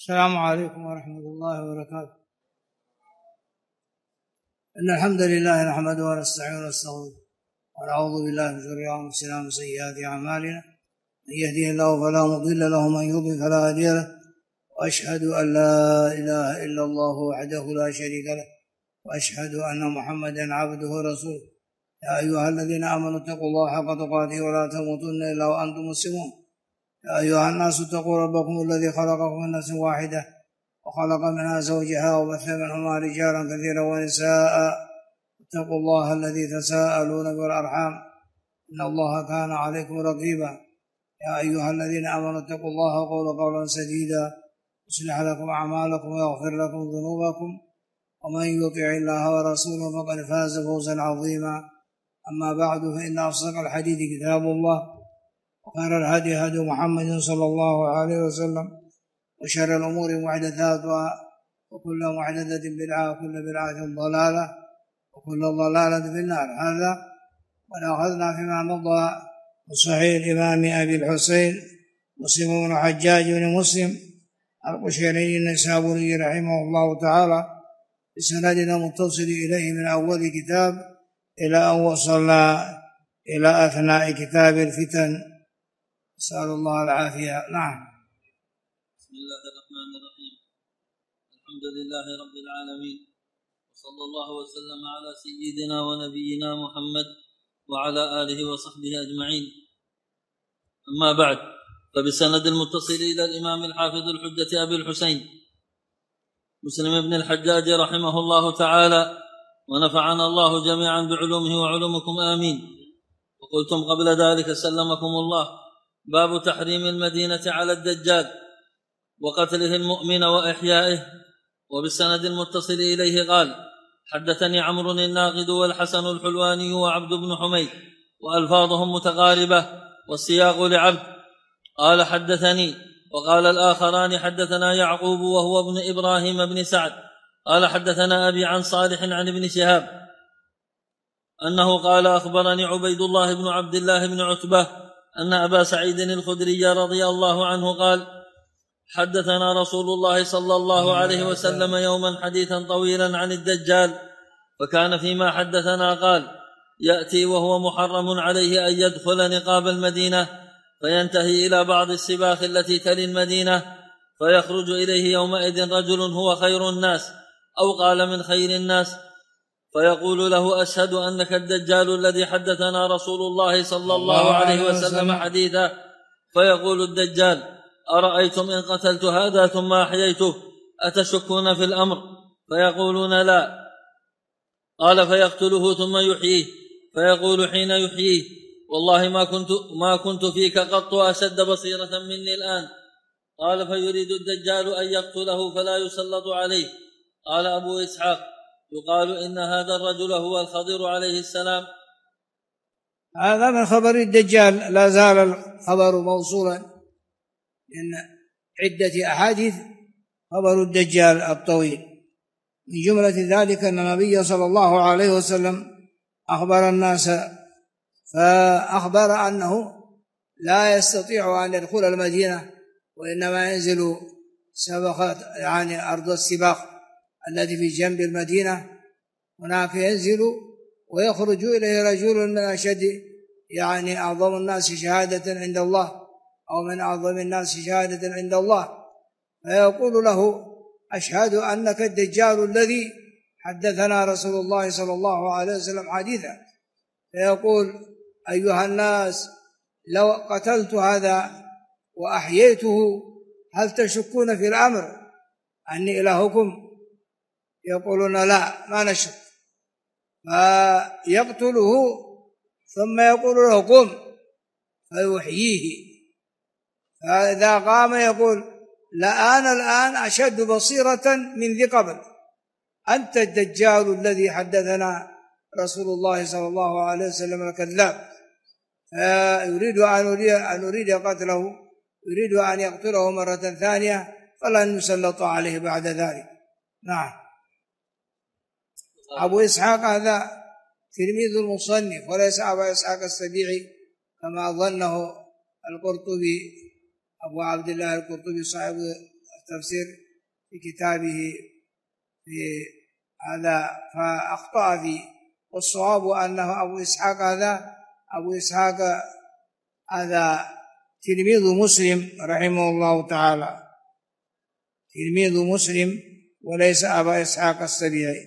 السلام عليكم ورحمة الله وبركاته. إن الحمد لله نحمده ونستعينه ونستغفره ونعوذ بالله من شرور أنفسنا ومن سيئات أعمالنا، من يهده الله فلا مضل له ومن يضلل فلا هادي له، وأشهد أن لا إله إلا الله وحده لا شريك له، وأشهد أن محمدا عبده ورسوله. يا أيها الذين آمنوا اتقوا الله حق تقاته ولا تموتن إلا وأنتم مسلمون. يا أيها الناس اتقوا ربكم الذي خلقكم من نفس واحدة وخلق منها زوجها وبث منهما رجالا كثيرا ونساء. اتقوا الله الذي تساءلون به والأرحام إن الله كان عليكم رقيبا. يا أيها الذين آمنوا اتقوا الله وقولوا قولا سديدا يصلح لكم أعمالكم ويغفر لكم ذنوبكم، ومن يطع الله ورسوله فقد فاز فوزا عظيما. أما بعد، فإن أصدق الحديث كتاب الله، وخير الهدي هدي محمد صلى الله عليه وسلم، وشر الأمور محدثاتها، وكل محدثة بدعة، وكل بدعة ضلالة، وكل ضلالة في النار. هذا ونأخذنا فيما مضى من صحيح الإمام أبي الحسين مسلم بن الحجاج بن مسلم القشيري النيسابوري رحمه الله تعالى بسندنا متصل إليه من أول كتاب إلى أن وصلنا إلى أثناء كتاب الفتن. نسأل الله العافية. نعم. بسم الله الرحمن الرحيم. الحمد لله رب العالمين، وصلى الله وسلم على سيدنا ونبينا محمد وعلى آله وصحبه أجمعين. أما بعد، فبسند المتصل إلى الإمام الحافظ الحجة أبي الحسين مسلم بن الحجاج رحمه الله تعالى، ونفعنا الله جميعا بعلومه وعلومكم آمين. وقلتم قبل ذلك سلمكم الله: باب تحريم المدينة على الدجال وقتله المؤمن وإحيائه. وبالسند المتصل إليه قال: حدثني عمرو الناقد والحسن الحلواني وعبد بن حميد، وألفاظهم متقاربة والسياق لعبد. قال: حدثني. وقال الآخران: حدثنا يعقوب وهو ابن إبراهيم بن سعد قال: حدثنا أبي عن صالح عن ابن شهاب أنه قال: أخبرني عبيد الله بن عبد الله بن عتبة أن أبا سعيد الخدري رضي الله عنه قال: حدثنا رسول الله صلى الله عليه وسلم يوما حديثا طويلا عن الدجال، فكان فيما حدثنا قال: يأتي وهو محرم عليه أن يدخل نقاب المدينة، فينتهي إلى بعض السباخ التي تلي المدينة، فيخرج إليه يومئذ رجل هو خير الناس، أو قال من خير الناس، فيقول له: أشهد أنك الدجال الذي حدثنا رسول الله صلى الله عليه وسلم حديثا. فيقول الدجال: أرأيتم إن قتلت هذا ثم أحييته أتشكون في الأمر؟ فيقولون: لا. قال: فيقتله ثم يحييه، فيقول حين يحييه: والله ما كنت فيك قط أشد بصيرة مني الآن. قال: فيريد الدجال أن يقتله فلا يسلط عليه. قال أبو إسحاق: يقال إن هذا الرجل هو الخضر عليه السلام. هذا من خبر الدجال، لا زال الخبر موصولا من عدة أحاديث. خبر الدجال الطويل من جملة ذلك أن النبي صلى الله عليه وسلم أخبر الناس، فأخبر أنه لا يستطيع أن يدخل المدينة، وإنما ينزل سبخات أرض السباق التي في جنب المدينة، هناك ينزل ويخرج إليه رجل من أشد أعظم الناس شهادة عند الله، أو من أعظم الناس شهادة عند الله، فيقول له: أشهد أنك الدجال الذي حدثنا رسول الله صلى الله عليه وسلم حديثا. فيقول: أيها الناس، لو قتلت هذا وأحييته هل تشكون في الأمر أني إلهكم؟ يقولون: لا، ما نشك. فيقتله ثم يقول له: قم، فيحييه. فإذا قام يقول: لا، أنا الآن أشد بصيرة من ذي قبل، أنت الدجال الذي حدثنا رسول الله صلى الله عليه وسلم الكذاب. فيريد أن يريد قتله، يريد أن يقتله مرة ثانية، فلن يسلط عليه بعد ذلك. نعم. أبو إسحاق هذا تلميذ المصنف وليس أبو إسحاق السبيعي كما ظنه القرطبي، أبو عبد الله القرطبي صاحب التفسير في كتابه في هذا فأخطأ فيه، والصواب أنه أبو إسحاق هذا تلميذ مسلم رحمه الله تعالى، تلميذ مسلم وليس أبا إسحاق السبيعي.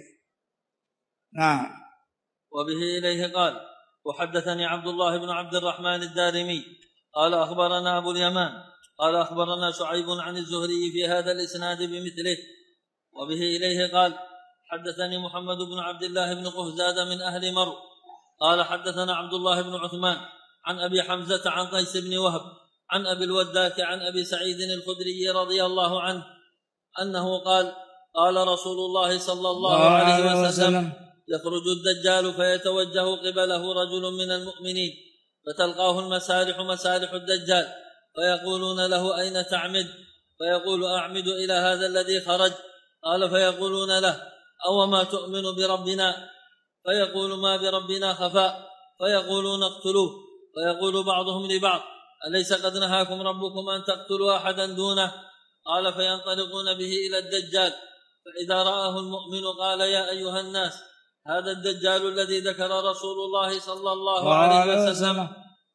نعم. وبه إليه قال: وحدثني عبد الله بن عبد الرحمن الدارمي قال أخبرنا أبو اليمان قال أخبرنا شعيب عن الزهري في هذا الإسناد بمثله. وبه إليه قال: حدثني محمد بن عبد الله بن قهزاد من أهل مرو قال حدثنا عبد الله بن عثمان عن أبي حمزة عن قيس بن وهب عن أبي الوداك عن أبي سعيد الخدري رضي الله عنه أنه قال: قال رسول الله صلى الله عليه وسلم: يخرج الدجال فيتوجه قبله رجل من المؤمنين فتلقاه المسارح مسارح الدجال فيقولون له: أين تعمد؟ فيقول: أعمد إلى هذا الذي خرج. قال: فيقولون له: أو ما تؤمن بربنا؟ فيقول: ما بربنا خفاء. فيقولون: اقتلوه. فيقول بعضهم لبعض: أليس قد نهاكم ربكم أن تقتلوا أحدا دونه؟ قال: فينطلقون به إلى الدجال، فإذا رآه المؤمن قال: يا أيها الناس، هذا الدجال الذي ذكر رسول الله صلى الله عليه وسلم.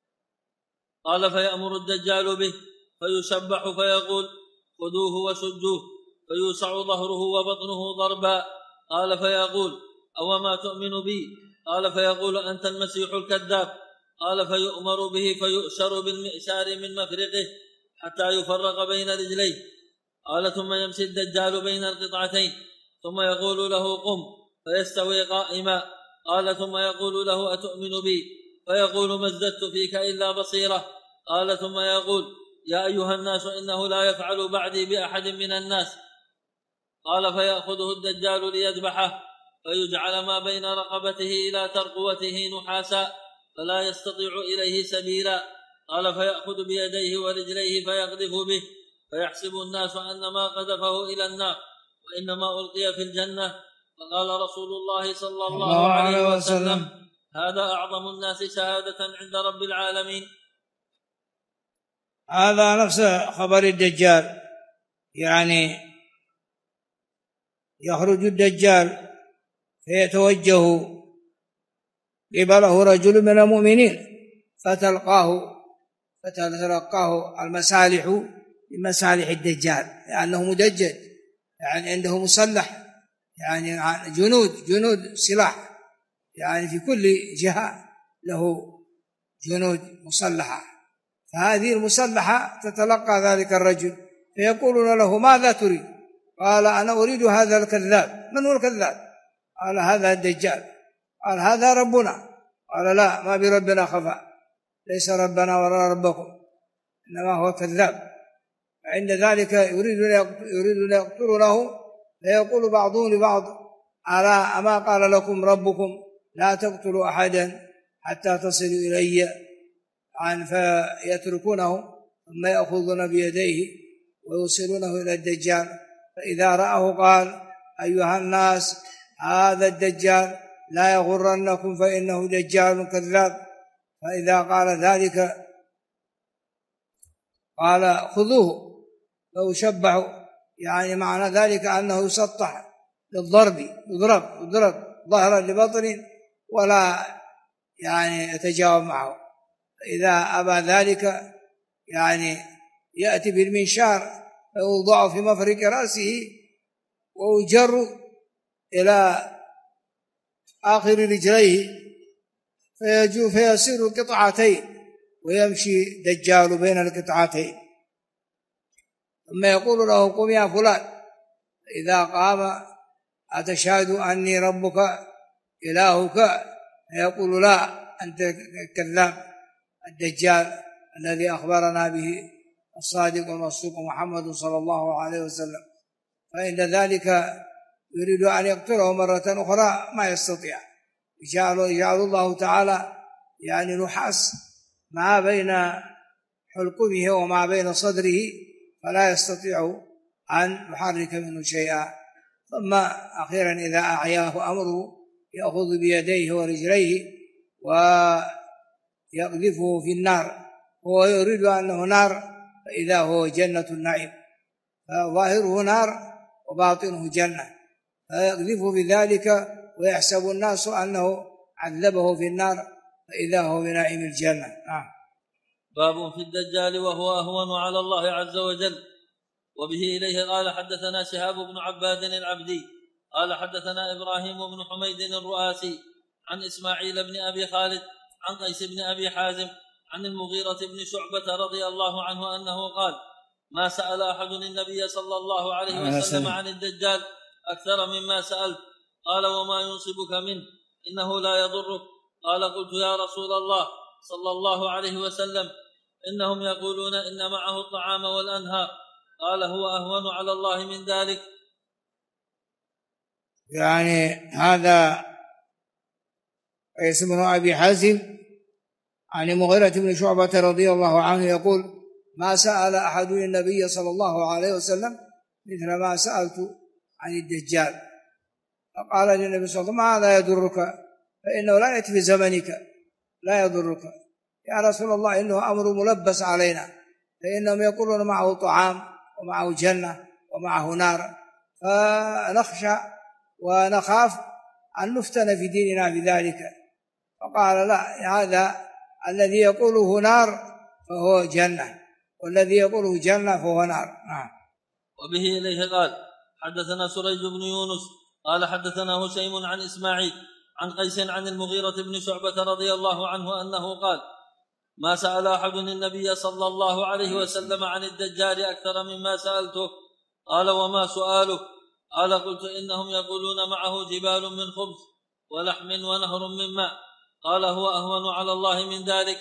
قال: فيأمر الدجال به فيشبح فيقول: خذوه وشجوه، فيوسع ظهره وبطنه ضربا. قال: فيقول: أو ما تؤمن بي؟ قال: فيقول: أنت المسيح الكذاب. قال: فيؤمر به فيؤشر بالمئشار من مفرقه حتى يفرق بين رجليه. قال: ثم يمشي الدجال بين القطعتين ثم يقول له: قم، فيستوي قائما. قال: ثم يقول له: أتؤمن بي؟ فيقول: ما ازددت فيك إلا بصيرة. قال: ثم يقول: يا أيها الناس، إنه لا يفعل بعدي بأحد من الناس. قال: فيأخذه الدجال ليذبحه، فيجعل ما بين رقبته إلى ترقوته نحاسا فلا يستطيع إليه سبيلا. قال: فيأخذ بيديه ورجليه فيقذف به، فيحسب الناس أنما قذفه إلى النار وإنما ألقي في الجنة. فقال رسول الله صلى الله عليه وسلم: هذا أعظم الناس شهادة عند رب العالمين. هذا نفس خبر الدجال، يعني يخرج الدجال فيتوجه قبله رجل من المؤمنين فتلقاه المسالح من مسالح الدجال، لأنه مدجج، يعني عنده مسلح، يعني جنود سلاح، يعني في كل جهة له جنود مسلحة. فهذه المسلحة تتلقى ذلك الرجل فيقولون له: ماذا تريد؟ قال: أنا أريد هذا الكذاب. من هو الكذاب؟ قال: هذا الدجال. قال: هذا ربنا. قال: لا، ما بربنا خفاء، ليس ربنا ولا ربكم، إنما هو كذاب. فعند ذلك يريد أن يقتلونه، فيقول بعضهم لبعض: ألا أما قال لكم ربكم لا تقتلوا أحدا حتى تصلوا إلي؟ فيتركونه ثم يأخذون بيديه ويوصلونه إلى الدجال، فإذا رآه قال: أيها الناس، هذا الدجال لا يغرنكم فإنه دجال كذاب. فإذا قال ذلك قال: خذوه فيشبح، يعني معنى ذلك أنه يسطح للضرب، يضرب ظهرا لبطن ولا يعني يتجاوب معه. فإذا أبى ذلك يعني يأتي بالمنشار فيوضع في مفرق رأسه ويجر إلى آخر رجليه فيصير قطعتين ويمشي دجال بين القطعتين، ثم يقول له: قم يا فلان. إذا قام: أتشهد أني ربك إلهك؟ فيقول: لا، أنت كذاب الدجال الذي أخبرنا به الصادق والمصدوق محمد صلى الله عليه وسلم. فإن ذلك يريد أن يقتله مرة أخرى ما يستطيع، يجعل الله تعالى يعني نحاس ما بين حلقومه وما بين صدره فلا يستطيع أن يحرك منه شيئا. ثم أخيرا إذا أعياه أمره يأخذ بيديه ورجليه ويقذفه في النار، هو يريد أنه نار فإذا هو جنة النعيم. فظاهره نار وباطنه جنة، فيقذف بذلك ويحسب الناس أنه عذبه في النار فإذا هو بنعيم الجنة. باب في الدجال وهو أهون على الله عز وجل. وبه إليه قال حدثنا شهاب بن عباد العبدي قال حدثنا إبراهيم بن حميد الرؤاسي عن إسماعيل بن أبي خالد عن قيس بن أبي حازم عن المغيرة بن شعبة رضي الله عنه أنه قال: ما سأل أحد النبي صلى الله عليه وسلم عن الدجال أكثر مما سألت. قال: وما ينصبك منه؟ إنه لا يضرك. قال: قلت: يا رسول الله صلى الله عليه وسلم إنهم يقولون إن معه الطعام والأنهار. قال: هو أهون على الله من ذلك. يعني هذا قيس بن أبي حازم عن المغيرة بن شعبة رضي الله عنه يقول: ما سأل أحد النبي صلى الله عليه وسلم مثل ما سألت عن الدجال. فقال للنبي صلى الله عليه وسلم: ماذا يضرك؟ فإنه لا يأتي في زمنك، لا يضرك. يا رسول الله إنه أمر ملبس علينا، فإنهم يقولون معه طعام ومعه جنة ومعه نار، فنخشى ونخاف أن نفتن في ديننا بذلك. فقال: لا، هذا الذي يقوله نار فهو جنة، والذي يقوله جنة فهو نار. وبه إليه قال حدثنا سريج بن يونس قال حدثنا هشيم عن إسماعيل عن قيس عن المغيرة بن شعبة رضي الله عنه أنه قال: ما سأل أحد النبي صلى الله عليه وسلم عن الدجال أكثر مما سألته. قال: وما سؤاله؟ قال: قلت: إنهم يقولون معه جبال من خبز ولحم ونهر من ماء. قال: هو أهون على الله من ذلك.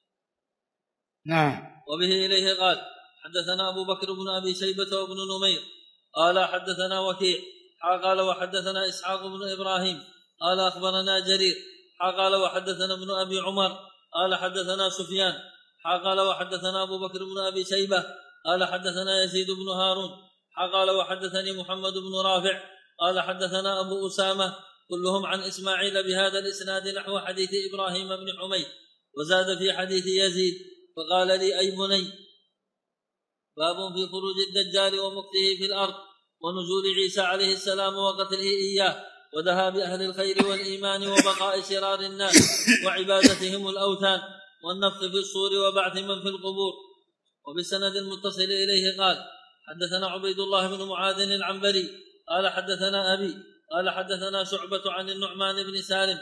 نعم. وبه إليه قال حدثنا أبو بكر بن أبي شيبة وابن نمير قال حدثنا وكيع قال وحدثنا إسحاق بن إبراهيم قال أخبرنا جرير قال وحدثنا ابن أبي عمر قال حدثنا سفيان قال وحدثنا أبو بكر بن أبي شيبة قال حدثنا يزيد بن هارون قال وحدثني محمد بن رافع قال حدثنا أبو أسامة كلهم عن إسماعيل بهذا الإسناد نحو حديث إبراهيم بن حميد، وزاد في حديث يزيد فقال لي: أي بني. باب في خروج الدجال ومكثه في الأرض ونزول عيسى عليه السلام وقتله إياه وذهاب أهل الخير والإيمان وبقاء شرار الناس وعبادتهم الأوثان والنفخ في الصور وبعث من في القبور. وبالسند المتصل إليه قال حدثنا عبيد الله بن معاذ العنبري قال حدثنا أبي قال حدثنا شعبة عن النعمان بن سالم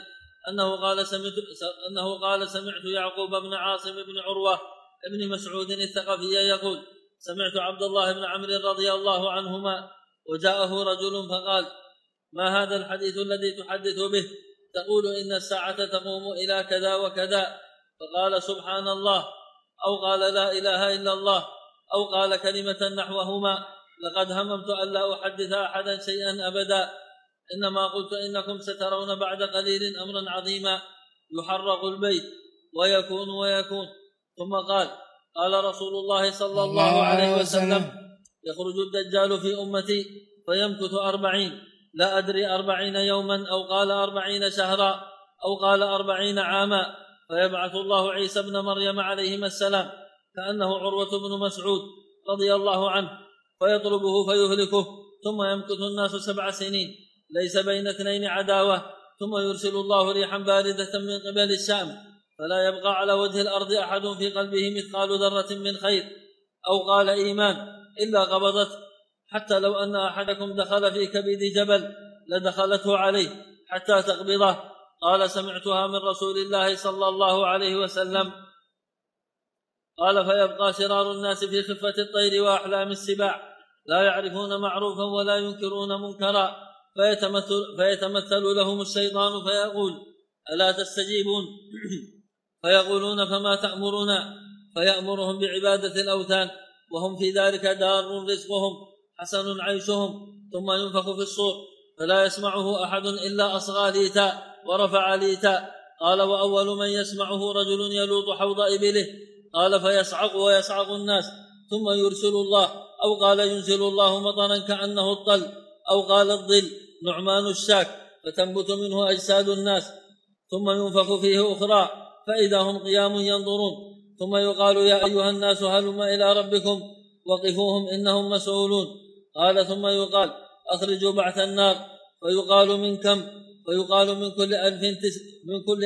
أنه قال سمعت يعقوب بن عاصم بن عروة ابن مسعود الثقفي يقول: سمعت عبد الله بن عمرو رضي الله عنهما وجاءه رجل فقال: ما هذا الحديث الذي تحدث به؟ تقول إن الساعة تقوم إلى كذا وكذا. فقال: سبحان الله، أو قال لا إله إلا الله، أو قال كلمة نحوهما. لقد هممت أن لا أحدث أحدا شيئا أبدا، إنما قلت إنكم سترون بعد قليل أمرا عظيما يحرق البيت ويكون. ثم قال رسول الله صلى الله عليه وسلم: يخرج الدجال في أمتي فيمكث 40، لا أدري 40 يوما أو قال 40 شهرا أو قال 40 عاما، فيبعث الله عيسى بن مريم عليهما السلام كأنه عروة بن مسعود رضي الله عنه فيطلبه فيهلكه، ثم يمكث الناس 7 سنين ليس بين 2 عداوة، ثم يرسل الله ريحا باردة من قبل الشام فلا يبقى على وجه الأرض أحد في قلبه مثقال ذرة من خير أو قال إيمان إلا قبضته، حتى لو أن أحدكم دخل في كبد جبل لدخلته عليه حتى تقبضه. قال: سمعتها من رسول الله صلى الله عليه وسلم. قال: فيبقى شرار الناس في خفة الطير وأحلام السباع، لا يعرفون معروفا ولا ينكرون منكرا، فيتمثل لهم الشيطان فيقول: ألا تستجيبون؟ فيقولون: فما تأمرنا؟ فيأمرهم بعبادة الأوثان، وهم في ذلك دار رزقهم حسن عيشهم، ثم ينفخ في الصور فلا يسمعه أحد إلا أصغى ليتا ورفع ليتا. قال: وأول من يسمعه رجل يلوط حوض إبله. قال: فيصعق ويصعق الناس، ثم يرسل الله أو قال ينزل الله مطرا كأنه الطل أو قال الظل نعمان الشاك، فتنبت منه أجساد الناس، ثم ينفخ فيه أخرى فإذا هم قيام ينظرون، ثم يقال: يا أيها الناس هلم إلى ربكم وقفوهم إنهم مسؤولون. قال ثم يقال أخرجوا بعث النار، فيقال من كم؟ فيقال من كل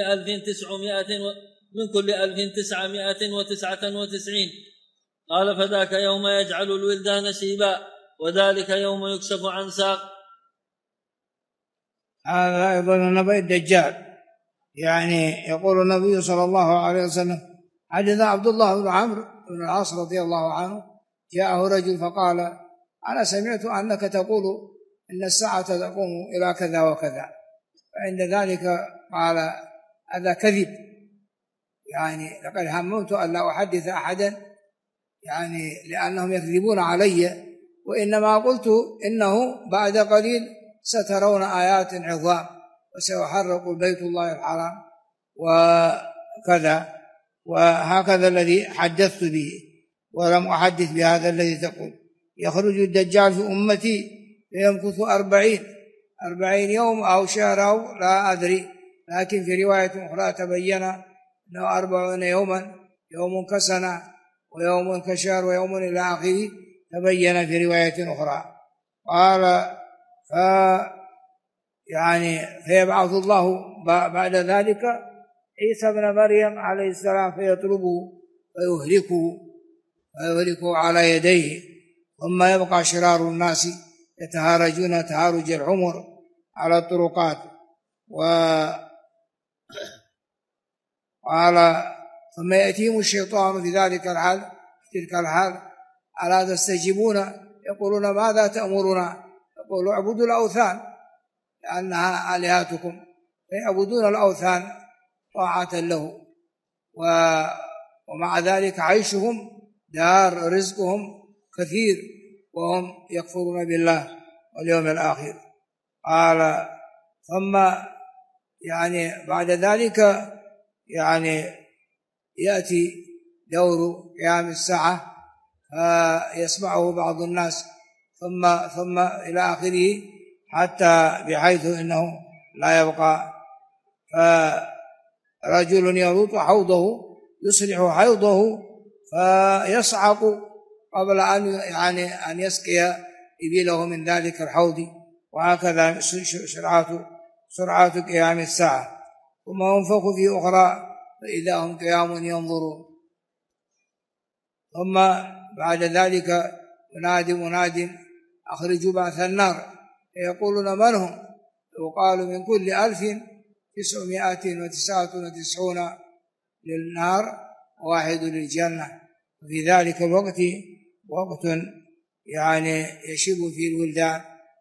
1999. قال فذاك يوم يجعل الولدان شيبا، وذلك يوم يكشف عن ساق. هذا أيضا نبأ الدجال. يعني يقول النبي صلى الله عليه وسلم: حدث عبد الله بن عمرو بن العاص رضي الله عنه جاءه رجل فقال: أنا سمعت أنك تقول إن الساعة تقوم إلى كذا وكذا. فعند ذلك قال: هذا كذب، يعني لقد هممت أن لا أحدث أحدا، يعني لأنهم يكذبون علي، وإنما قلت إنه بعد قليل سترون آيات عظام وسيحرق بيت الله الحرام وكذا، وهكذا الذي حدثت به، ولم أحدث بهذا الذي تقول. يخرج الدجال في أمتي فيمكث 40 يوم أو شهر أو لا أدري، لكن في رواية أخرى تبين أنه 40 يوما، يوم كسنة ويوم كشهر ويوم إلى آخره، تبين في رواية أخرى. قال فيبعث الله بعد ذلك عيسى بن مريم عليه السلام فيطلبه فيهلكه على يديه، ثم يبقى شرار الناس يتهارجون تهارج الحمر على الطرقات. وقال ثم يأتيهم الشيطان في تلك الحال: ألا تستجيبون؟ يقولون: ماذا تأمرنا؟ يقولوا: اعبدوا الأوثان لأنها آلهتكم، فيعبدون الأوثان طاعة له، ومع ذلك عيشهم دار، رزقهم كثير، وهم يكفرون بالله واليوم الآخر. قال ثم بعد ذلك يأتي دور قيام الساعة فيسمعه بعض الناس ثم إلى آخره، حتى بحيث إنه لا يبقى. فرجل يلوط حوضه يصلح حوضه فيصعق قبل أن يسقي إبله من ذلك الحوض، وهكذا سرعة قيام الساعة. ثم ينفخ في أخرى فإذا هم قيام ينظرون. ثم بعد ذلك ينادي مناد: أخرجوا بعث النار. فيقولون: من هم؟ يقال: من كل 1999 للنار و1 للجنة. وفي ذلك الوقت وقت يشب فيه الولدان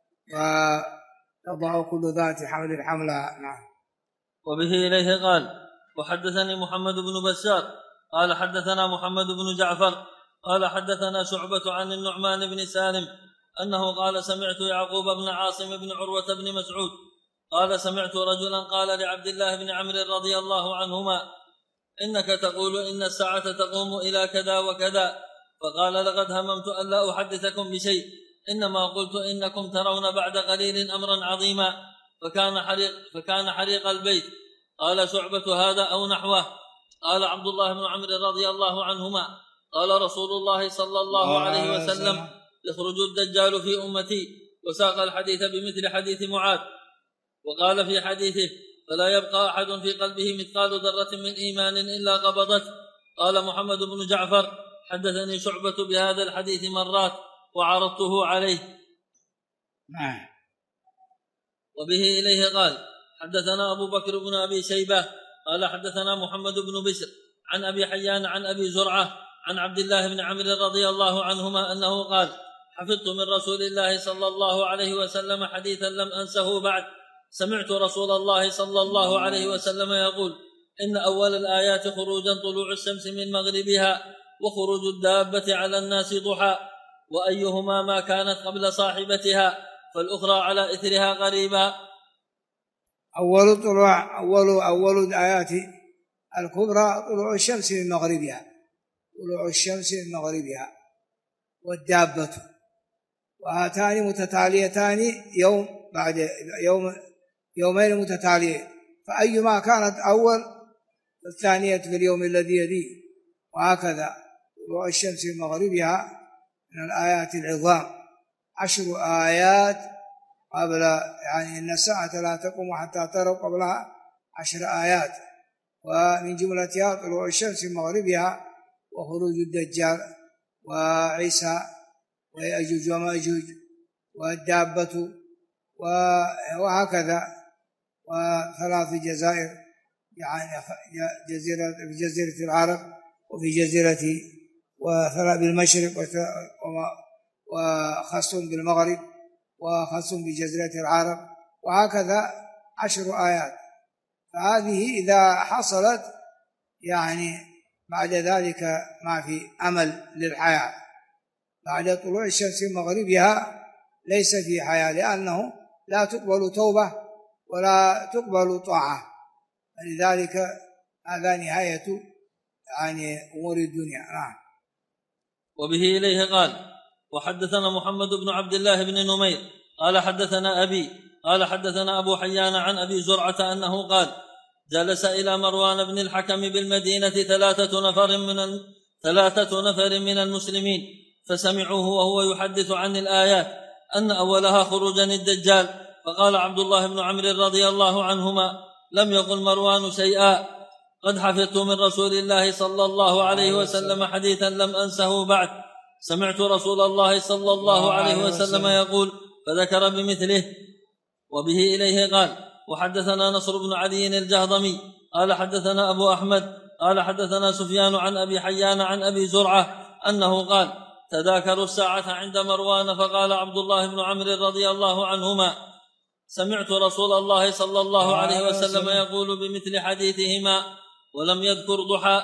وتضع كل ذات حمل حملها. نعم. وبه إليه قال: وحدثني محمد بن بشار قال حدثنا محمد بن جعفر قال حدثنا شعبة عن النعمان بن سالم أنه قال: سمعت يعقوب بن عاصم بن عروة بن مسعود قال: سمعت رجلا قال لعبد الله بن عمرو رضي الله عنهما: إنك تقول إن الساعة تقوم إلى كذا وكذا. فقال: لقد هممت أن لا أحدثكم بشيء، إنما قلت إنكم ترون بعد قليل أمرا عظيما فكان حريق البيت. قال شعبة: هذا أو نحوه. قال عبد الله بن عمرو رضي الله عنهما: قال رسول الله صلى الله عليه وسلم: يخرج الدجال في أمتي، وساق الحديث بمثل حديث معاذ. وقال في حديثه: فلا يبقى أحد في قلبه مثقال ذرة من إيمان إلا قبضته. قال محمد بن جعفر: حدثني شعبة بهذا الحديث مرات وعرضته عليه. وبه إليه قال: حدثنا أبو بكر بن أبي شيبة قال حدثنا محمد بن بشر عن أبي حيان عن أبي زرعة عن عبد الله بن عمرو رضي الله عنهما أنه قال: حفظت من رسول الله صلى الله عليه وسلم حديثا لم أنسه بعد. سمعت رسول الله صلى الله عليه وسلم يقول: إن أول الآيات خروجا طلوع الشمس من مغربها، وخروج الدابة على الناس ضحى، وأيهما ما كانت قبل صاحبتها فالأخرى على إثرها قريبا. أول الآيات الكبرى طلوع الشمس من مغربها والدابة، وهاتان متتاليتان يوم بعد يومين متتاليين، فأيما كانت أول فالثانية في اليوم الذي يليه، وهكذا طلوع الشمس من مغربها من الآيات العظام، 10 آيات قبل، يعني إن الساعة لا تقوم حتى تروا قبلها 10 آيات، ومن جملتها طلوع الشمس من مغربها وخروج الدجال وعيسى ويأجوج ومأجوج والدابة وهكذا، وثلاث جزائر، يعني في جزيرة العرب وفي جزيرة بالمشرق وخاص بالمغرب وخاص بجزيرة العرب، وهكذا 10 آيات. فهذه إذا حصلت يعني بعد ذلك ما في أمل للحياة، بعد طلوع الشمس من مغربها ليس في حياة، لأنه لا تقبل توبة ولا تقبل طاعة، لذلك هذا نهاية يعني أمور الدنيا. نعم. وبه إليه قال: وحدثنا محمد بن عبد الله بن نمير قال حدثنا أبي قال حدثنا أبو حيان عن أبي زرعة أنه قال: جلس إلى مروان بن الحكم بالمدينة 3 نفر من المسلمين، فسمعوه وهو يحدث عن الآيات أن أولها خروجا الدجال، فقال عبد الله بن عمرو رضي الله عنهما: لم يقل مروان شيئا، قد حفظت من رسول الله صلى الله عليه وسلم حديثا لم أنسه بعد، سمعت رسول الله صلى الله عليه وسلم يقول، فذكر بمثله. وبه إليه قال: وحدثنا نصر بن علي الجهضمي قال حدثنا أبو أحمد قال حدثنا سفيان عن أبي حيان عن أبي زرعة أنه قال: تذاكروا الساعة عند مروان، فقال عبد الله بن عمرو رضي الله عنهما: سمعت رسول الله صلى الله عليه وسلم يقول بمثل حديثهما، ولم يذكر ضحى.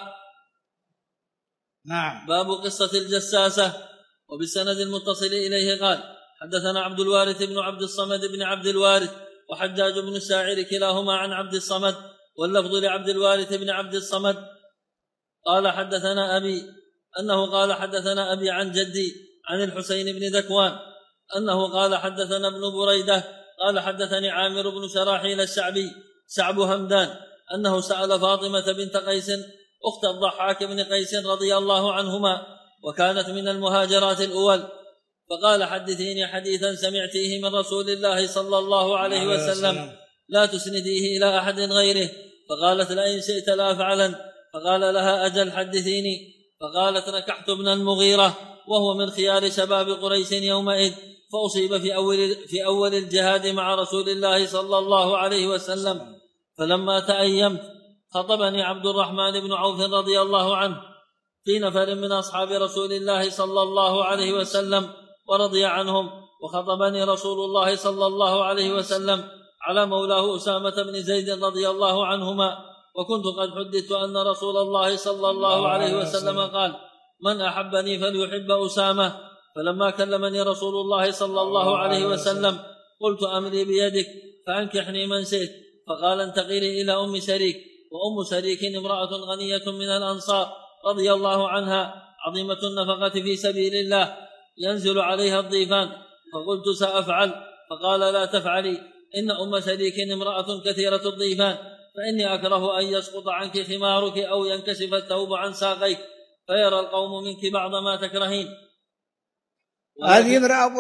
نعم. باب قصة الجساسة. وبالسند المتصل إليه قال: حدثنا عبد الوارث بن عبد الصمد بن عبد الوارث وحجاج بن الساعر كلاهما عن عبد الصمد، واللفظ لعبد الوارث بن عبد الصمد قال حدثنا أبي أنه قال حدثنا أبي عن جدي عن الحسين بن ذكوان أنه قال حدثنا ابن بريدة قال حدثني عامر بن شراحيل الشعبي سعب همدان أنه سأل فاطمة بنت قيس أخت الضحاك بن قيس رضي الله عنهما، وكانت من المهاجرات الأول، فقال: حدثيني حديثا سمعتيه من رسول الله صلى الله عليه وسلم لا تسنديه إلى أحد غيره. فقالت: لئن شئت لا أفعلن. فقال لها: أجل حدثيني. فقالت: نكحت ابن المغيرة وهو من خيار شباب قريش يومئذ، فأصيب في أول الجهاد مع رسول الله صلى الله عليه وسلم، فلما تأيمت خطبني عبد الرحمن بن عوف رضي الله عنه في نفر من أصحاب رسول الله صلى الله عليه وسلم ورضي عنهم، وخطبني رسول الله صلى الله عليه وسلم على مولاه أسامة بن زيد رضي الله عنهما، وكنت قد حدثت أن رسول الله صلى الله عليه وسلم قال: من أحبني فليحب أسامة. فلما كلمني رسول الله صلى الله عليه وسلم قلت: أمري بيدك فأنكحني من شئت. فقال: انتقلي إلى أم شريك. وأم شريك امرأة غنية من الأنصار رضي الله عنها، عظيمة النفقة في سبيل الله، ينزل عليها الضيفان. فقلت: سأفعل. فقال: لا تفعلي، إن أم شريك امرأة كثيرة الضيفان، فإني أكره أن يسقط عنك خمارك أو ينكشف الثوب عن ساقيك فيرى القوم منك بعض ما تكرهين. هذه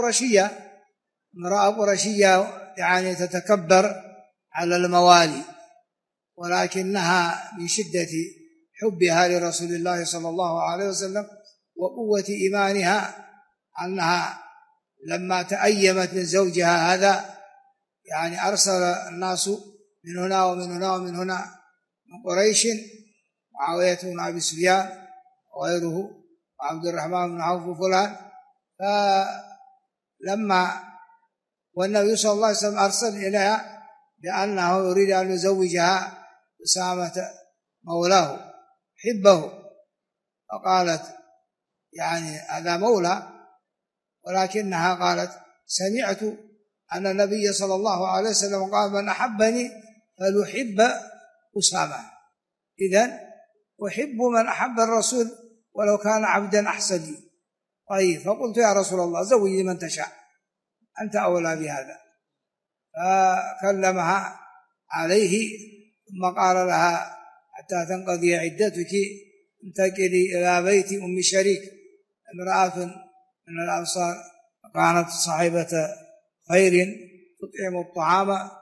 امرأة قرشية يعني تتكبر على الموالي، ولكنها من شدة حبها لرسول الله صلى الله عليه وسلم وقوة إيمانها أنها لما تأيمت من زوجها هذا يعني أرسل الناس من هنا ومن هنا ومن هنا من قريش، معاوية بن أبي سفيان وغيره وعبد الرحمن بن عوف وفلان. فلما والنبي صلى الله عليه وسلم أرسل إليها بأنه يريد أن يزوجها أسامة مولاه حبه، فقالت يعني هذا مولى، ولكنها قالت: سمعت أن النبي صلى الله عليه وسلم قال: من أحبني فليحب أسامة، إذن أحب من أحب الرسول ولو كان عبدا أحسن. طيب، فقلت: يا رسول الله زوجي من تشاء، أنت أولى بهذا. فكلمها عليه ثم قال لها: حتى تنقضي عدتك انتقلي إلى بيت أم شريك، امرأة أن الأنصار كانت صاحبة خير تطعم الطعام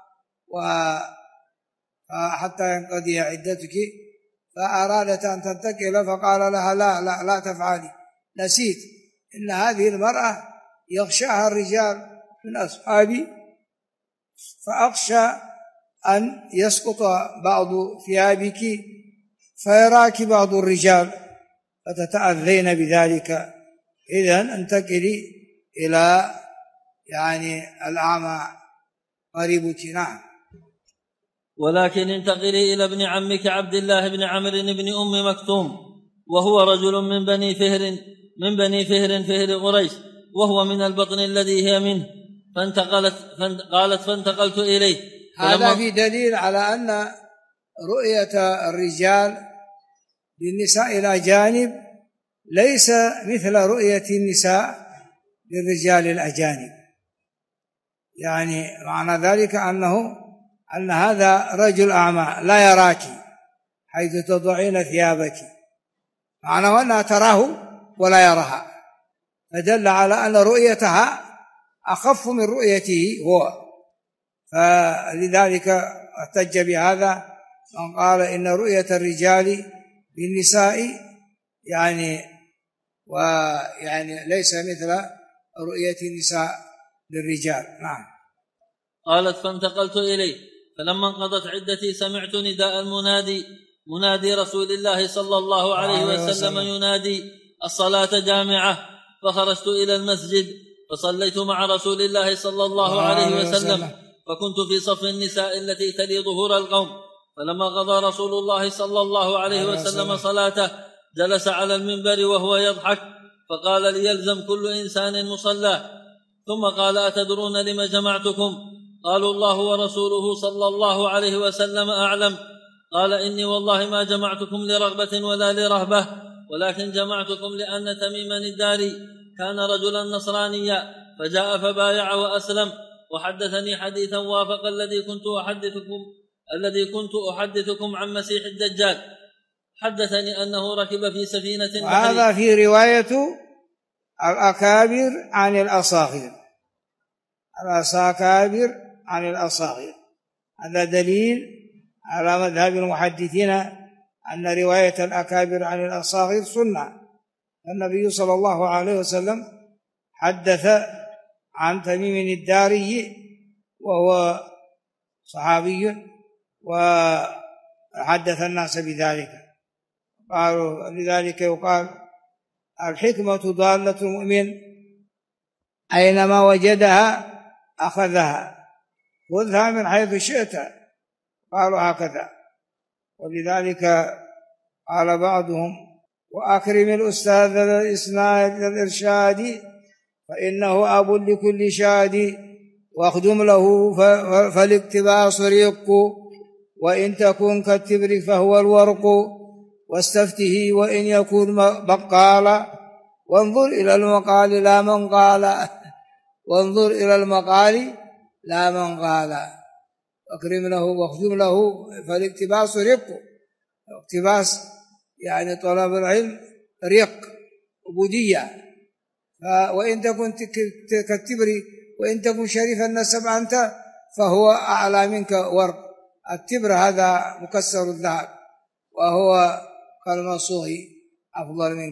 حتى ينقضي عدتك، فأرادت أن تنتقل فقال لها لا تفعلي، نسيت إن هذه المرأة يغشاها الرجال من أصحابي، فأخشى أن يسقط بعض ثيابك فيراك بعض الرجال فتتأذين بذلك، إذن انتقلي إلى الأعمى قريبك. نعم. ولكن انتقلي إلى ابن عمك عبد الله بن عمرو بن أم مكتوم، وهو رجل من بني فهر قريش، وهو من البطن الذي هي منه، فانتقلت إليه. هذا في دليل على أن رؤية الرجال للنساء الأجانب ليس مثل رؤية النساء للرجال الأجانب، معنى ذلك أن هذا رجل أعمى لا يراك حيث تضعين ثيابك، معنى أنها تراه ولا يراها، فدل على أن رؤيتها أخف من رؤيته هو. فلذلك احتج بهذا من قال إن رؤية الرجال للنساء ليس مثل رؤية النساء للرجال. نعم. قالت فانتقلت إليه، فلما انقضت عدتي سمعت نداء منادي رسول الله صلى الله عليه وسلم ينادي الصلاة جامعة، فخرجت إلى المسجد فصليت مع رسول الله صلى الله عليه وسلم، فكنت في صف النساء التي تلي ظهور القوم، فلما قضى رسول الله صلى الله عليه وسلم صلاته جلس على المنبر وهو يضحك، فقال ليلزم كل إنسان مصلاه، ثم قال أتدرون لما جمعتكم؟ قالوا الله ورسوله صلى الله عليه وسلم أعلم. قال إني والله ما جمعتكم لرغبة ولا لرهبة، ولكن جمعتكم لأن تميما الداري كان رجلا نصرانيا فجاء فبايع وأسلم، وحدثني حديثا وافق الذي كنت أحدثكم عن مسيح الدجال. حدثني أنه ركب في سفينة، وهذا في رواية الأكابر عن الأصاغر، الأكابر عن الأصاغر. هذا دليل على مذهب المحدثين أن رواية الأكابر عن الأصاغر سنة. النبي صلى الله عليه وسلم حدث عن تميم الداري وهو صحابي، وحدث الناس بذلك، قالوا لذلك يقال الحكمة ضالة المؤمن أينما وجدها أخذها، خذها من حيث شئت، قالوا هكذا. ولذلك قال بعضهم وأكرم الأستاذ للإرشاد فإنه أب لكل شاد، واخدم له فالاقتباس ريق، وإن تكن كالتبر فهو الورق، واستفته وإن يكون بقالا، وانظر إلى المقال لا من قال، وانظر إلى المقال لا من قال. أكرم له واخدم له فالاقتباس رق، اقتباس طلب العلم رق عبودية. وإن تكن كالتبر وإن تكن شريف النسب أنت فهو أعلى منك ورق. التبر هذا مكسر الذهب، وهو كالمصوغ أفضل منك.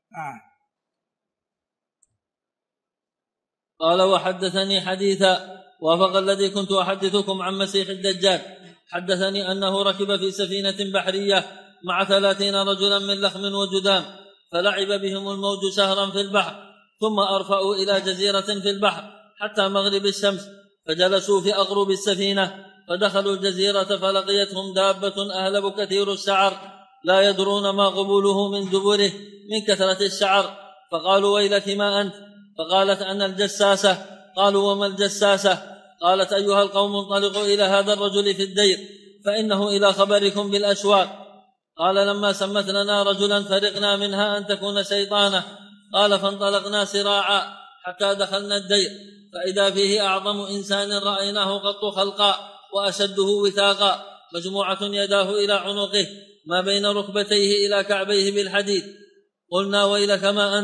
قال وحدثني حديثا وافق الذي كنت أحدثكم عن مسيح الدجال. حدثني أنه ركب في سفينة بحرية مع 30 رجلا من لخم وجدام، فلعب بهم الموج شهرا في البحر، ثم أرفعوا إلى جزيرة في البحر حتى مغرب الشمس، فجلسوا في أغرب السفينة، فدخلوا الجزيرة فلقيتهم دابة أهلب كثير الشعر لا يدرون ما قبوله من دبره من كثرة الشعر، فقالوا ويلك ما أنت؟ فقالت أنا الجساسة. قالوا وما الجساسة؟ قالت أيها القوم انطلقوا إلى هذا الرجل في الدير فإنه إلى خبركم بالأشواق. قال لما سمت لنا رجلا فرقنا منها أن تكون شيطانة. قال فانطلقنا سراعا حتى دخلنا الدير، فإذا فيه أعظم إنسان رأيناه قط خلقا وأشده وثاقا، مجموعة يداه إلى عنقه ما بين ركبتيه إلى كعبيه بالحديد. قلنا ويلك ما أنت؟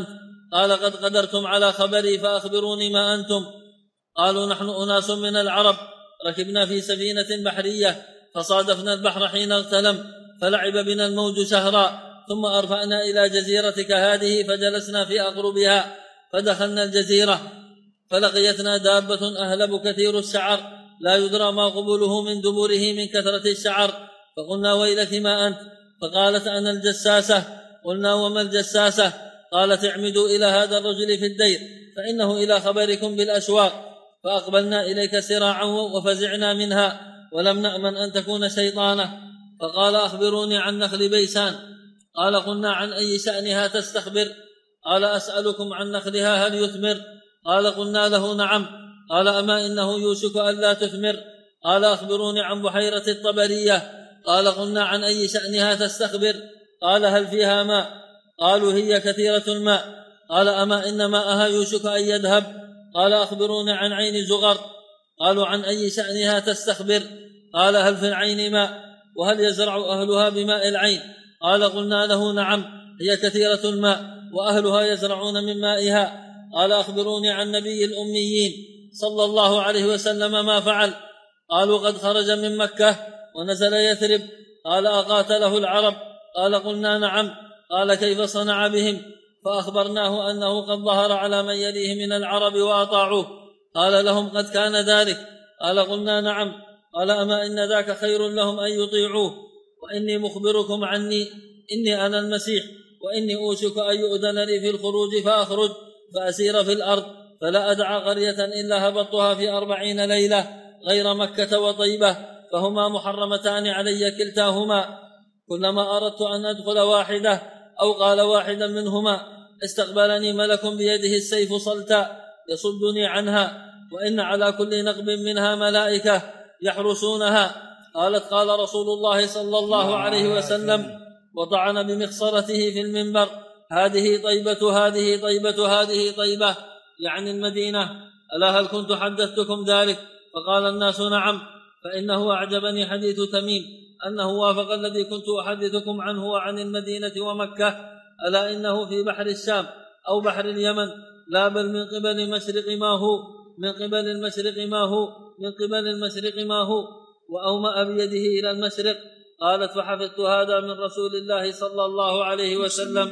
قال قد قدرتم على خبري فأخبروني ما أنتم. قالوا نحن أناس من العرب ركبنا في سفينة بحرية فصادفنا البحر حين اغتلم فلعب بنا الموج شهرا، ثم أرفعنا إلى جزيرتك هذه فجلسنا في أقربها، فدخلنا الجزيرة فلقيتنا دابة أهلب كثير الشعر لا يدرى ما قبله من دبره من كثرة الشعر، فقلنا ويلك ما أنت؟ فقالت أنا الجساسة. قلنا وما الجساسة؟ قالت اعمدوا إلى هذا الرجل في الدير فإنه إلى خبركم بالأشواق. فأقبلنا إليك سراعا وفزعنا منها ولم نأمن أن تكون شيطانة. فقال أخبروني عن نخل بيسان. قال قلنا عن أي شأنها تستخبر؟ قال أسألكم عن نخلها هل يثمر؟ قال قلنا له نعم. قال أما إنه يوشك ألا تثمر؟ قال أخبروني عن بحيرة الطبرية. قال قلنا عن أي شأنها تستخبر؟ قال هل فيها ماء؟ قالوا هي كثيرة الماء. قال أما إن ماءها يوشك أن يذهب؟ قال أخبروني عن عين زغر. قالوا عن أي شأنها تستخبر؟ قال هل في العين ماء؟ وهل يزرع أهلها بماء العين؟ قال قلنا له نعم هي كثيرة الماء وأهلها يزرعون من مائها. قال أخبروني عن نبي الأميين صلى الله عليه وسلم ما فعل؟ قالوا قد خرج من مكة ونزل يثرب. قال أقاتله العرب؟ قال قلنا نعم. قال كيف صنع بهم؟ فأخبرناه أنه قد ظهر على من يليه من العرب وأطاعوه. قال لهم قد كان ذلك؟ قال قلنا نعم. قال أما إن ذاك خير لهم أن يطيعوه. وإني مخبركم عني إني أنا المسيح، وإني أوشك أن يؤذن لي في الخروج فأخرج فأسير في الأرض فلا أدع قرية إلا هبطتها في 40 ليلة غير مكة وطيبة، فهما محرمتان علي كلتاهما. كلما أردت أن أدخل واحدة أو قال واحدا منهما استقبلني ملك بيده السيف صلتا يصدني عنها، وإن على كل نقب منها ملائكة يحرسونها. قالت قال رسول الله صلى الله عليه وسلم وطعن بمخصرته في المنبر هذه طيبة هذه طيبة هذه طيبة، يعني المدينة. ألا هل كنت حدثتكم ذلك؟ فقال الناس نعم. فإنه أعجبني حديث تميم أنه وافق الذي كنت أحدثكم عنه وعن المدينة ومكة. ألا إنه في بحر الشام أو بحر اليمن، لا بل من قبل المشرق ما هو، من قبل المشرق ما هو، من قبل المشرق ما هو، وأومأ بيده إلى المشرق. قالت فحفظت هذا من رسول الله صلى الله عليه وسلم.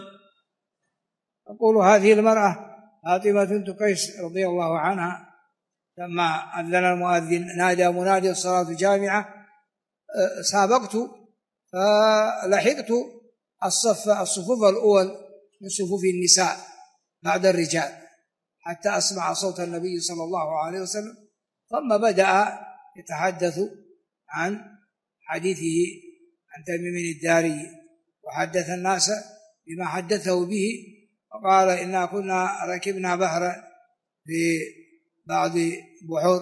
أقول هذه المرأة فاطمة بنت قيس رضي الله عنها لما أذن المؤذن نادى منادي الصلاة جامعة سابقت فلحقت الصفوف الأول من صفوف النساء بعد الرجال حتى أسمع صوت النبي صلى الله عليه وسلم، ثم بدأ يتحدث عن حديثه عن تميم الداري وحدث الناس بما حدثه به، وقال إنا كنا ركبنا بحرا في بعض بحور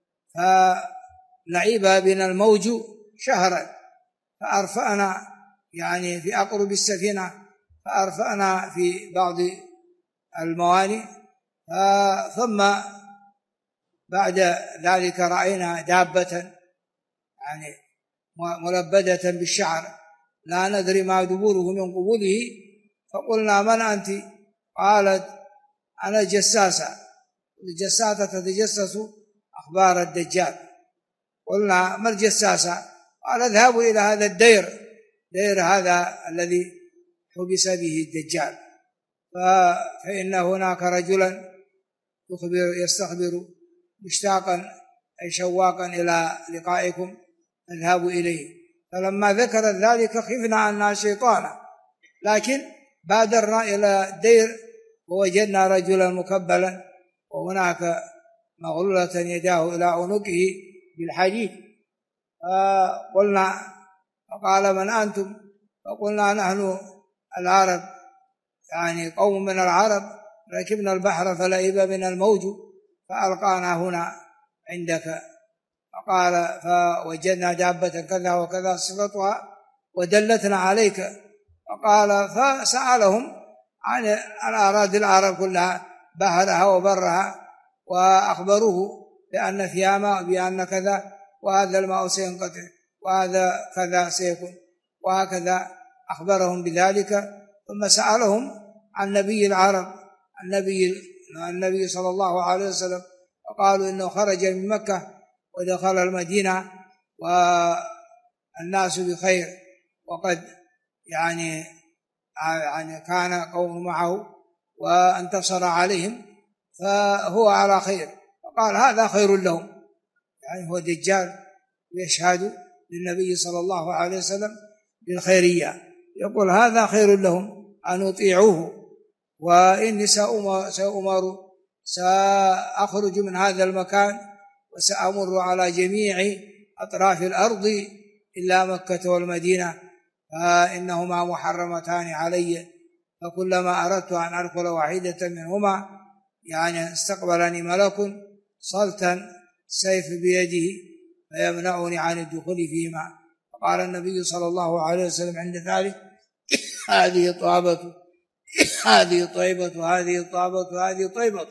فلعب بنا الموج شهرا فأرفأنا يعني في أقرب السفينة فأرفأنا في بعض الموانئ، ثم بعد ذلك رأينا دابة يعني ملبدة بالشعر لا ندري ما دبوره من قبوله، فقلنا من أنت؟ قالت أنا جساسة، الجساسة تتجسس أخبار الدجال. قلنا ما الجساسة؟ قال اذهبوا إلى هذا الدير، دير هذا الذي حبس به الدجال، فإن هناك رجلا يستخبر مشتاقا أي شواقا إلى لقائكم اذهبوا إليه. فلما ذكرت ذلك خفنا أنها شيطانا، لكن بادرنا إلى الدير ووجدنا رجلا مكبلا وهناك مغلولة يداه إلى عنقه بالحديد. فقلنا فقال من أنتم؟ فقلنا نحن العرب، يعني قوم من العرب ركبنا البحر فلعب بنا الموج فألقانا هنا عندك. فقال فوجدنا دابة كذا وكذا صفتها ودلتنا عليك. فقال فسألهم عن الأراضي العرب كلها بحرها وبرها وأخبروه بأن فيها ماء بأن كذا وهذا الماء سينقطع وهذا كذا سيكون، وهكذا أخبرهم بذلك. ثم سألهم عن نبي العرب النبي صلى الله عليه وسلم، وقالوا إنه خرج من مكة ودخل المدينة والناس بخير، وقد يعني كان قوم معه وانتصر عليهم فهو على خير، فقال هذا خير لهم، يعني هو دجال يشهد للنبي صلى الله عليه وسلم بالخيرية، يقول هذا خير لهم أن يطيعوه، وإني سأمر سأخرج من هذا المكان وسأمر على جميع أطراف الأرض إلا مكة والمدينة، فإنهما محرمتان علي، فكلما أردت أن أدخل واحدة منهما يعني استقبلني ملك صلتا سيف بيده فيمنعني عن الدخول فيهما. فقال النبي صلى الله عليه وسلم عند ذلك هذه طابة هذه طيبة هذه طابة هذه طيبة،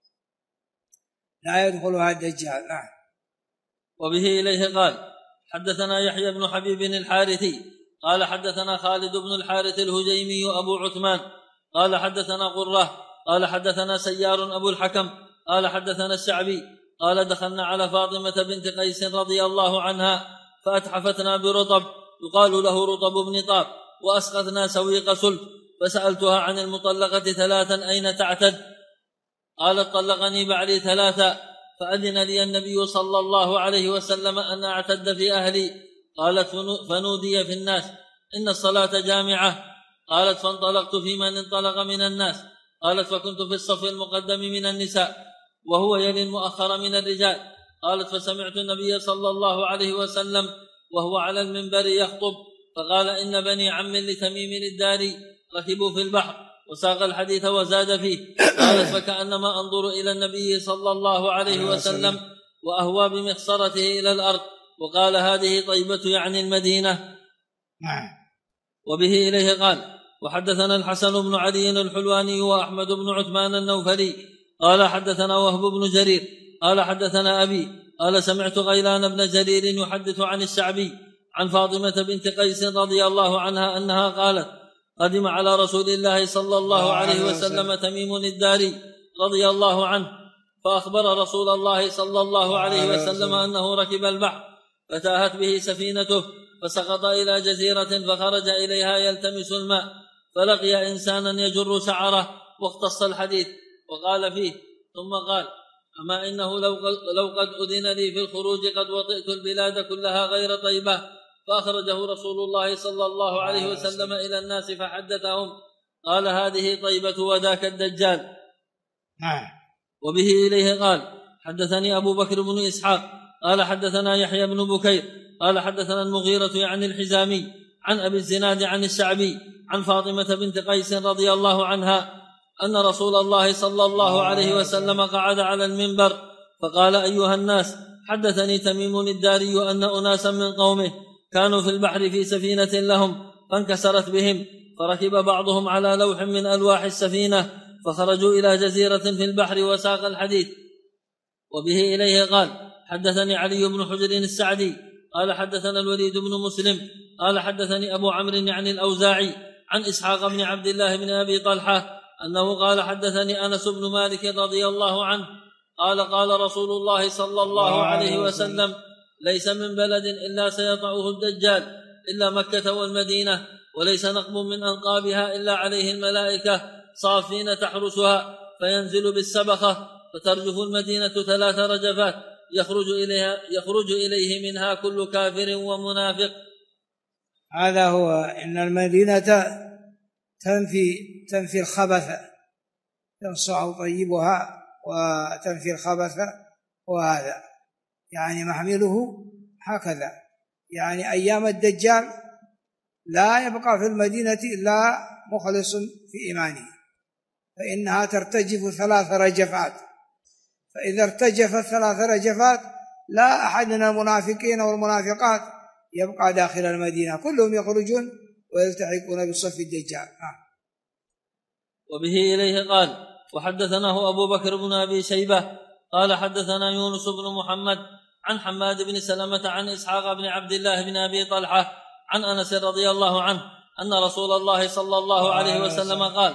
لا يدخلها الدجال. نعم. وبه إليه قال حدثنا يحيى بن حبيب الحارثي قال حدثنا خالد بن الحارث الهجيمي أبو عثمان قال حدثنا قرة قال حدثنا سيار أبو الحكم قال حدثنا الشعبي قال دخلنا على فاطمة بنت قيس رضي الله عنها فأتحفتنا برطب يقال له رطب بن طاب، وأسقطنا سويق سلف، فسألتها عن المطلقة 3 أين تعتد؟ قالت طلقني بعلي 3، فأذن لي النبي صلى الله عليه وسلم أن أعتد في أهلي. قالت فنودي في الناس إن الصلاة جامعة. قالت فانطلقت في من انطلق من الناس. قالت فكنت في الصف المقدم من النساء وهو يلي المؤخر من الرجال. قالت فسمعت النبي صلى الله عليه وسلم وهو على المنبر يخطب، فقال إن بني عم لتميم الداري ركبوا في البحر، وساق الحديث وزاد فيه. قالت فكأنما أنظر إلى النبي صلى الله عليه وسلم وأهوى بمخصرته إلى الأرض، وقال هذه طيبة يعني المدينة. وبه إليه قال وحدثنا الحسن بن علي الحلواني وأحمد بن عثمان النوفلي قال حدثنا وهب بن جرير قال حدثنا أبي قال سمعت غيلان بن جرير يحدث عن الشعبي عن فاطمة بنت قيس رضي الله عنها أنها قالت قدم على رسول الله صلى الله عليه وسلم تميم الداري رضي الله عنه، فأخبر رسول الله صلى الله عليه وسلم أنه ركب البحر، فتاهت به سفينته، فسقط إلى جزيرة فخرج إليها يلتمس الماء، فلقي إنسانا يجر شعره، واختص الحديث وقال فيه، ثم قال أما إنه لو قد أذن لي في الخروج قد وطئت البلاد كلها غير طيبة. فأخرجه رسول الله صلى الله عليه وسلم إلى الناس فحدثهم، قال هذه طيبة وذاك الدجال. وبه إليه قال حدثني أبو بكر بن إسحاق قال حدثنا يحيى بن بكير قال حدثنا المغيرة عن الحزامي عن أبي الزناد عن الشعبي عن فاطمة بنت قيس رضي الله عنها أن رسول الله صلى الله عليه وسلم قعد على المنبر فقال أيها الناس حدثني تميم الداري أن أناسا من قومه كانوا في البحر في سفينة لهم فانكسرت بهم، فركب بعضهم على لوح من ألواح السفينة فخرجوا إلى جزيرة في البحر وساق الحديث. وبه إليه قال حدثني علي بن حجر السعدي قال حدثنا الوليد بن مسلم قال حدثني أبو عمرو يعني الأوزاعي عن إسحاق بن عبد الله بن أبي طلحة أنه قال حدثني أنس بن مالك رضي الله عنه قال قال رسول الله صلى الله عليه وسلم ليس من بلد إلا سيطعه الدجال إلا مكة والمدينة، وليس نقب من أنقابها إلا عليه الملائكة صافين تحرسها، فينزل بالسبخة فترجف المدينة 3 رجفات يخرج إليه منها كل كافر ومنافق. هذا هو إن المدينة تنفي الخبث، تنصع طيبها وتنفي الخبث، وهذا يعني محمله هكذا، يعني أيام الدجال لا يبقى في المدينة إلا مخلص في إيمانه، فإنها ترتجف 3 رجفات، فإذا ارتجفت 3 رجفات لا أحد من المنافقين والمنافقات يبقى داخل المدينة، كلهم يخرجون ويلتحقون بصف الدجال. وبه إليه قال وحدثناه أبو بكر بن أبي شيبة قال حدثنا يونس بن محمد عن حماد بن سلمة عن إسحاق بن عبد الله بن أبي طلحة عن أنس رضي الله عنه أن رسول الله صلى الله عليه وسلم قال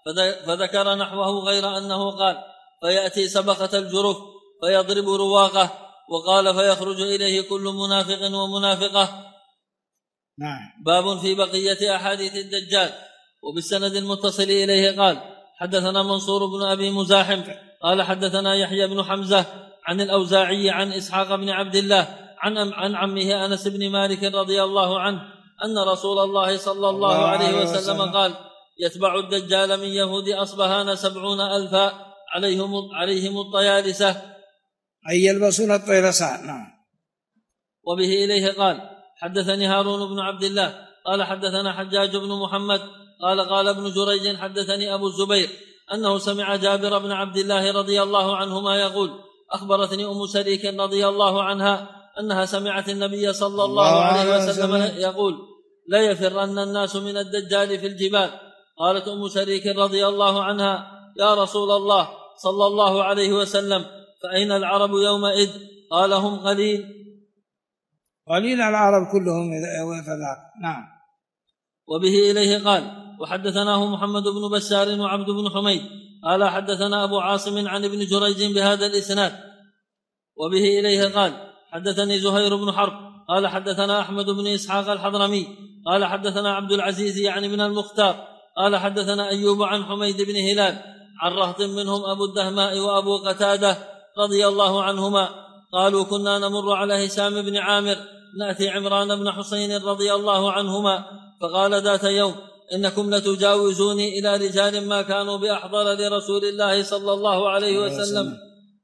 فذكر نحوه غير أنه قال: فيأتي سبخة الجرف فيضرب رواقه، وقال: فيخرج إليه كل منافق ومنافقة. باب في بقية أحاديث الدجال. وبالسند المتصل إليه قال: حدثنا منصور بن أبي مزاحم قال حدثنا يحيى بن حمزة عن الأوزاعي عن إسحاق بن عبد الله عن عمه أنس بن مالك رضي الله عنه أن رسول الله صلى الله عليه وسلم قال: يتبع الدجال من يهود أصبهان 70,000 عليهم الطيالسة، أي يلبسون الطيلسان. نعم. وبه إليه قال: حدثني هارون بن عبد الله قال حدثنا حجاج بن محمد قال ابن جريج حدثني أبو الزبير أنه سمع جابر بن عبد الله رضي الله عنهما يقول: أخبرتني أم سريك رضي الله عنها أنها سمعت النبي صلى الله عليه وسلم يقول: لا يفرن الناس من الدجال في الجبال. قالت أم سريك رضي الله عنها: يا رسول الله صلى الله عليه وسلم، فأين العرب يومئذ؟ قال: هم قليل العرب كلهم فذاك. نعم. وبه إليه قال: وحدثناه محمد بن بشار وعبد بن حميد قال حدثنا أبو عاصم عن ابن جريج بهذا الإسناد. وبه إليه قال: حدثني زهير بن حرب قال حدثنا أحمد بن إسحاق الحضرمي قال حدثنا عبد العزيز يعني من المختار قال حدثنا أيوب عن حميد بن هلال عن رهط منهم أبو الدهماء وأبو قتادة رضي الله عنهما قالوا: كنا نمر على هشام بن عامر نأتي عمران بن حسين رضي الله عنهما، فقال ذات يوم: إنكم لتجاوزوني إلى رجال ما كانوا بأحضر لرسول الله صلى الله عليه وسلم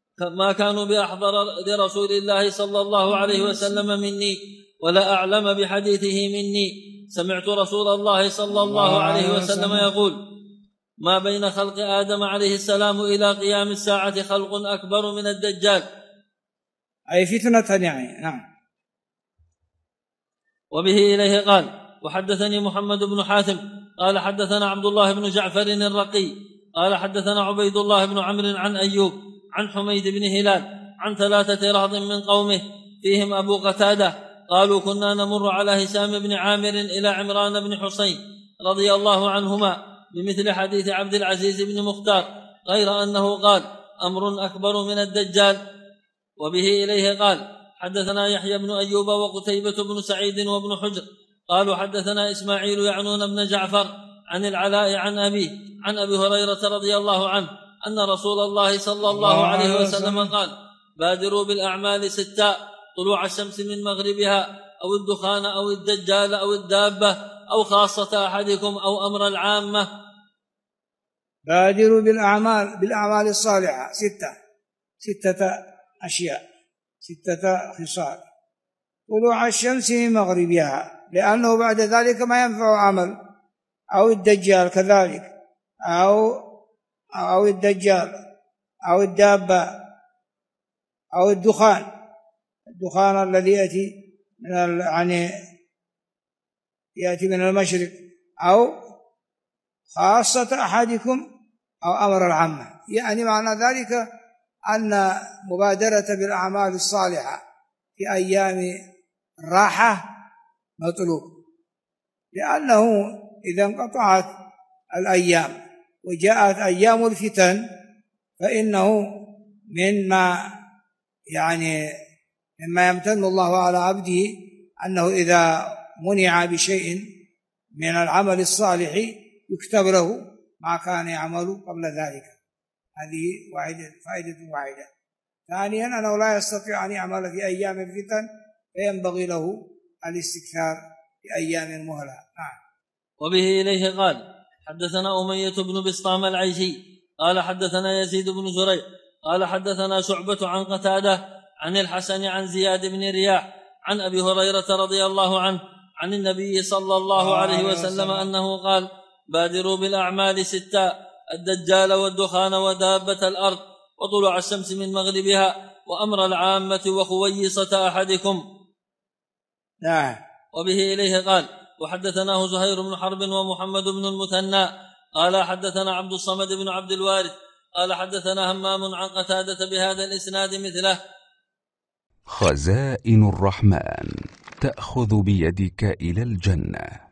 مني، ولا أعلم بحديثه مني. سمعت رسول الله صلى الله عليه وسلم يقول: ما بين خلق آدم عليه السلام إلى قيام الساعة خلق أكبر من الدجال، أي فتنة يعني. نعم. وبه إليه قال: وحدثني محمد بن حاتم قال حدثنا عبد الله بن جعفر الرقي قال حدثنا عبيد الله بن عمرو عن أيوب عن حميد بن هلال عن 3 رهط من قومه فيهم أبو قتادة قالوا: كنا نمر على هشام بن عامر إلى عمران بن حسين رضي الله عنهما بمثل حديث عبد العزيز بن مختار، غير أنه قال: أمر أكبر من الدجال. وبه إليه قال: حدثنا يحيى بن أيوب وقتيبة بن سعيد وابن حجر قالوا حدثنا إسماعيل يعنون بن جعفر عن العلاء عن أبيه عن أبي هريرة رضي الله عنه أن رسول الله صلى الله عليه وسلم قال: بادروا بالأعمال 6: طلوع الشمس من مغربها، أو الدخان، أو الدجال، أو الدابة، أو خاصة أحدكم، أو أمر العامة. بادروا بالأعمال الصالحة 6 أشياء، 6 خصال: طلوع الشمس من مغربها، لأنه بعد ذلك ما ينفع عمل، أو الدجال كذلك، أو الدجال، أو الدابة، أو الدخان الذي يأتي من المشرق، أو خاصة أحدكم، أو أمر العامة. يعني معنى ذلك أن مبادرة بالأعمال الصالحة في أيام الراحة مطلوب، لأنه إذا انقطعت الأيام وجاءت أيام الفتن فإنه مما يمتن الله على عبده أنه إذا منع بشيء من العمل الصالح يكتب له ما كان يعمل قبل ذلك. هذه فائدة واحدة. ثانيا أنه لا يستطيع أن يعمل في أيام الفتن، فينبغي له الاستكثار في أيام المهلة. وبه إليه قال: حدثنا أمية بن بسطام العيشي قال حدثنا يزيد بن زريع قال حدثنا شعبة عن قتادة عن الحسن عن زياد بن رياح عن أبي هريرة رضي الله عنه عن النبي صلى الله عليه وسلم أنه قال: بادروا بالأعمال 6: الدجال، والدخان، ودابة الأرض، وطلوع الشمس من مغربها، وأمر العامة، وخويصة أحدكم. وبه إليه قال: وحدثناه زهير بن حرب ومحمد بن المثنى قال حدثنا عبد الصمد بن عبد الوارث قال حدثنا همام عن قتادة بهذا الإسناد مثله. خزائن الرحمن تأخذ بيدك إلى الجنة.